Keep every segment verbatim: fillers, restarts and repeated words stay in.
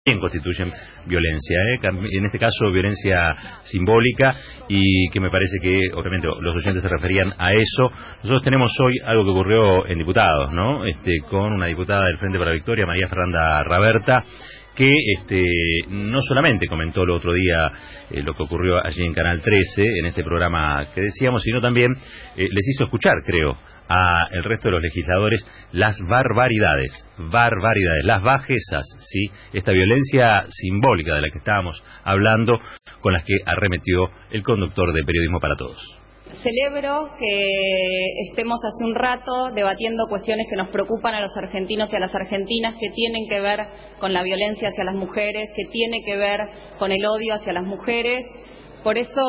constituyen violencia, ¿eh? En este caso violencia simbólica, y que me parece que obviamente los oyentes se referían a eso. Nosotros tenemos hoy algo que ocurrió en diputados, ¿no? Este, con una diputada del Frente para la Victoria, María Fernanda Raberta, que este, no solamente comentó el otro día eh, lo que ocurrió allí en Canal trece, en este programa que decíamos, sino también eh, les hizo escuchar, creo, a el resto de los legisladores las barbaridades, barbaridades, las bajezas, ¿sí? Esta violencia simbólica de la que estábamos hablando, con las que arremetió el conductor de Periodismo para Todos. Celebro que estemos hace un rato debatiendo cuestiones que nos preocupan a los argentinos y a las argentinas, que tienen que ver con la violencia hacia las mujeres, que tiene que ver con el odio hacia las mujeres. Por eso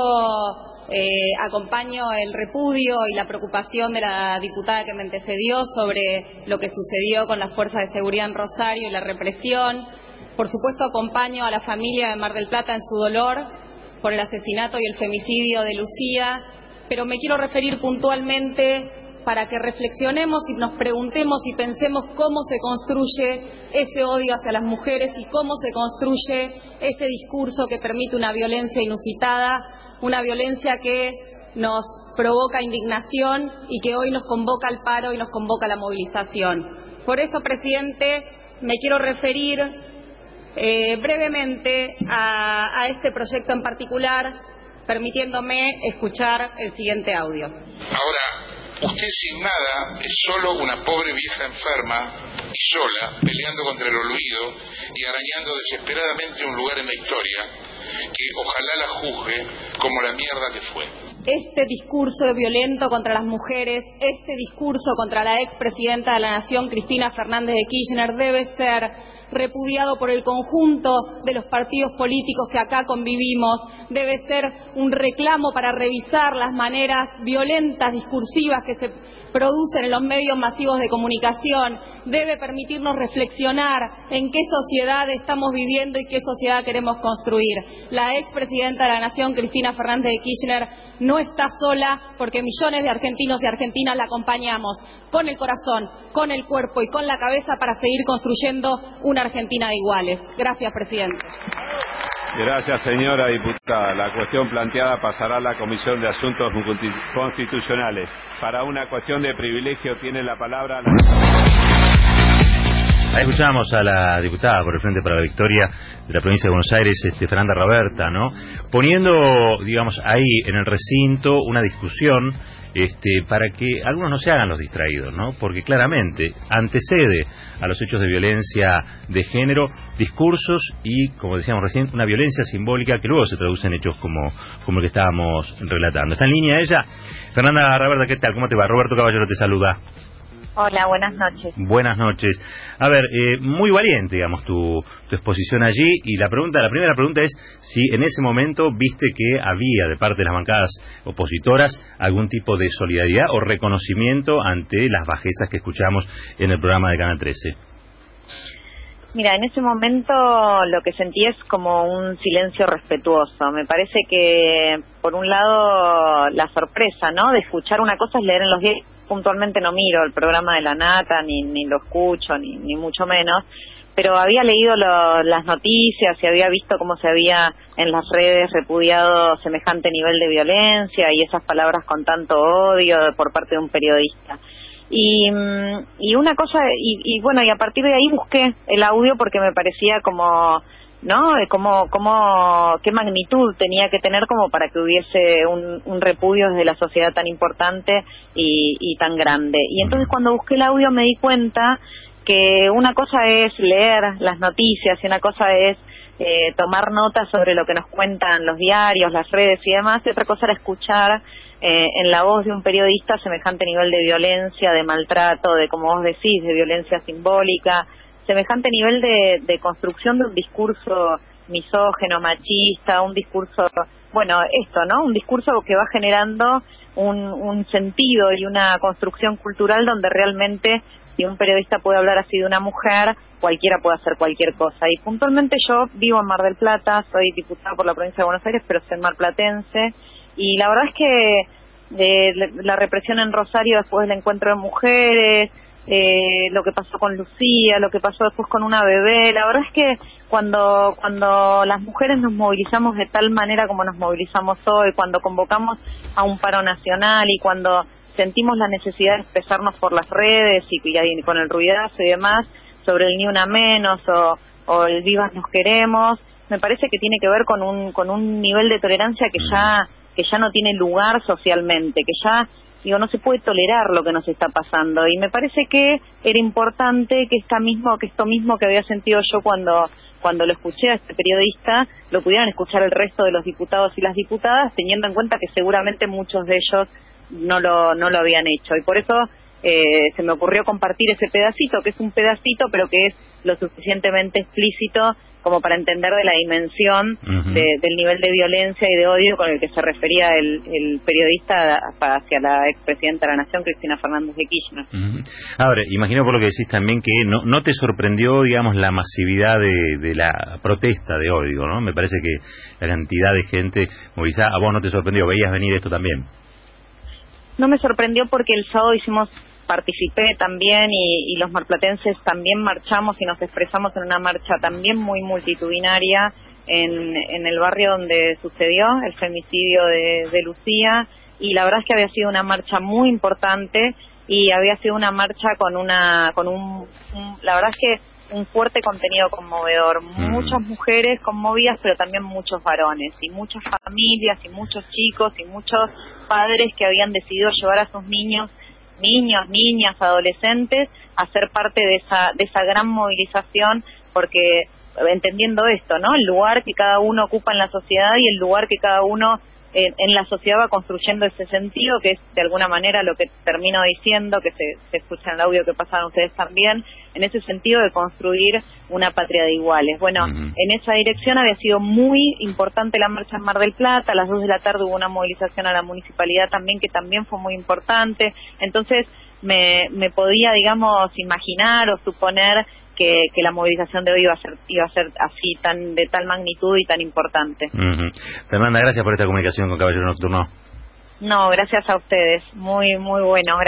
eh, acompaño el repudio y la preocupación de la diputada que me antecedió sobre lo que sucedió con las fuerzas de seguridad en Rosario y la represión. Por supuesto, acompaño a la familia de Mar del Plata en su dolor por el asesinato y el femicidio de Lucía, pero me quiero referir puntualmente para que reflexionemos y nos preguntemos y pensemos cómo se construye ese odio hacia las mujeres y cómo se construye ese discurso que permite una violencia inusitada, una violencia que nos provoca indignación y que hoy nos convoca al paro y nos convoca a la movilización. Por eso, presidente, me quiero referir eh, brevemente a, a este proyecto en particular, permitiéndome escuchar el siguiente audio. Ahora, usted sin nada es solo una pobre vieja enferma y sola, peleando contra el olvido y arañando desesperadamente un lugar en la historia que ojalá la juzgue como la mierda que fue. Este discurso violento contra las mujeres, este discurso contra la expresidenta de la Nación, Cristina Fernández de Kirchner, debe ser repudiado por el conjunto de los partidos políticos que acá convivimos. Debe ser un reclamo para revisar las maneras violentas, discursivas que se producen en los medios masivos de comunicación. Debe permitirnos reflexionar en qué sociedad estamos viviendo y qué sociedad queremos construir. La expresidenta de la Nación, Cristina Fernández de Kirchner, no está sola, porque millones de argentinos y argentinas la acompañamos con el corazón, con el cuerpo y con la cabeza para seguir construyendo una Argentina de iguales. Gracias, presidente. Gracias, señora diputada. La cuestión planteada pasará a la Comisión de Asuntos Constitucionales. Para una cuestión de privilegio tiene la palabra la... Ahí escuchamos a la diputada por el Frente para la Victoria de la provincia de Buenos Aires, este, Fernanda Raberta, ¿no? Poniendo, digamos, ahí en el recinto una discusión este, para que algunos no se hagan los distraídos, ¿no? Porque claramente antecede a los hechos de violencia de género discursos y, como decíamos recién, una violencia simbólica que luego se traduce en hechos como, como el que estábamos relatando. ¿Está en línea ella? Fernanda Raberta, ¿qué tal? ¿Cómo te va? Roberto Caballero te saluda. Hola, buenas noches. Buenas noches. A ver, eh, muy valiente, digamos, tu, tu exposición allí, y la pregunta, la primera pregunta es si en ese momento viste que había de parte de las bancadas opositoras algún tipo de solidaridad o reconocimiento ante las bajezas que escuchamos en el programa de Canal trece. Mira, en ese momento lo que sentí es como un silencio respetuoso. Me parece que, por un lado, la sorpresa, ¿no?, de escuchar una cosa es leer en los diarios. Puntualmente no miro el programa de la Nata, ni, ni lo escucho, ni, ni mucho menos, pero había leído lo, las noticias y había visto cómo se había en las redes repudiado semejante nivel de violencia y esas palabras con tanto odio por parte de un periodista. Y, y una cosa, y, y bueno, y a partir de ahí busqué el audio porque me parecía como... ¿no? Como, como, qué magnitud tenía que tener como para que hubiese un, un repudio desde la sociedad tan importante y, y tan grande. Y entonces cuando busqué el audio me di cuenta que una cosa es leer las noticias y una cosa es eh, tomar notas sobre lo que nos cuentan los diarios, las redes y demás, y otra cosa era escuchar eh, en la voz de un periodista semejante nivel de violencia, de maltrato, de, como vos decís, de violencia simbólica, semejante nivel de, de construcción de un discurso misógeno, machista, un discurso, bueno, esto, ¿no? Un discurso que va generando un, un sentido y una construcción cultural donde realmente, si un periodista puede hablar así de una mujer, cualquiera puede hacer cualquier cosa. Y puntualmente yo vivo en Mar del Plata, soy diputada por la provincia de Buenos Aires, pero soy marplatense, y la verdad es que de la represión en Rosario después del encuentro de mujeres, eh, lo que pasó con Lucía, lo que pasó después con una bebé. La verdad es que cuando cuando las mujeres nos movilizamos de tal manera como nos movilizamos hoy, cuando convocamos a un paro nacional y cuando sentimos la necesidad de expresarnos por las redes y, y con el ruidazo y demás sobre el ni una menos o, o el vivas nos queremos, me parece que tiene que ver con un con un nivel de tolerancia que ya que ya no tiene lugar socialmente, que ya digo no se puede tolerar lo que nos está pasando, y me parece que era importante que esta mismo que esto mismo que había sentido yo cuando cuando lo escuché a este periodista lo pudieran escuchar el resto de los diputados y las diputadas, teniendo en cuenta que seguramente muchos de ellos no lo no lo habían hecho, y por eso eh, se me ocurrió compartir ese pedacito, que es un pedacito pero que es lo suficientemente explícito como para entender de la dimensión uh-huh. de, del nivel de violencia y de odio con el que se refería el, el periodista hacia la expresidenta de la Nación, Cristina Fernández de Kirchner. Uh-huh. Ahora, imagino por lo que decís también que no, no te sorprendió, digamos, la masividad de, de la protesta de hoy, digo, ¿no? Me parece que la cantidad de gente movilizada, a vos no te sorprendió, veías venir esto también. No me sorprendió porque el sábado hicimos, participé también y, y los marplatenses también marchamos y nos expresamos en una marcha también muy multitudinaria en, en el barrio donde sucedió el femicidio de, de Lucía, y la verdad es que había sido una marcha muy importante y había sido una marcha con una con un, un la verdad es que un fuerte contenido conmovedor, muchas mujeres conmovidas pero también muchos varones y muchas familias y muchos chicos y muchos padres que habían decidido llevar a sus niños niños, niñas, adolescentes a ser parte de esa de esa gran movilización, porque entendiendo esto, ¿no? El lugar que cada uno ocupa en la sociedad y el lugar que cada uno en, en la sociedad va construyendo ese sentido, que es de alguna manera lo que termino diciendo, que se, se escucha en el audio que pasaron ustedes también, en ese sentido de construir una patria de iguales. Bueno, uh-huh. en esa dirección había sido muy importante la marcha en Mar del Plata, a las dos de la tarde hubo una movilización a la municipalidad también, que también fue muy importante, entonces me, me podía, digamos, imaginar o suponer que, que la movilización de hoy iba a ser iba a ser así, tan de tal magnitud y tan importante. Uh-huh. Fernanda, gracias por esta comunicación con Caballero Nocturno. No, gracias a ustedes, muy, muy bueno.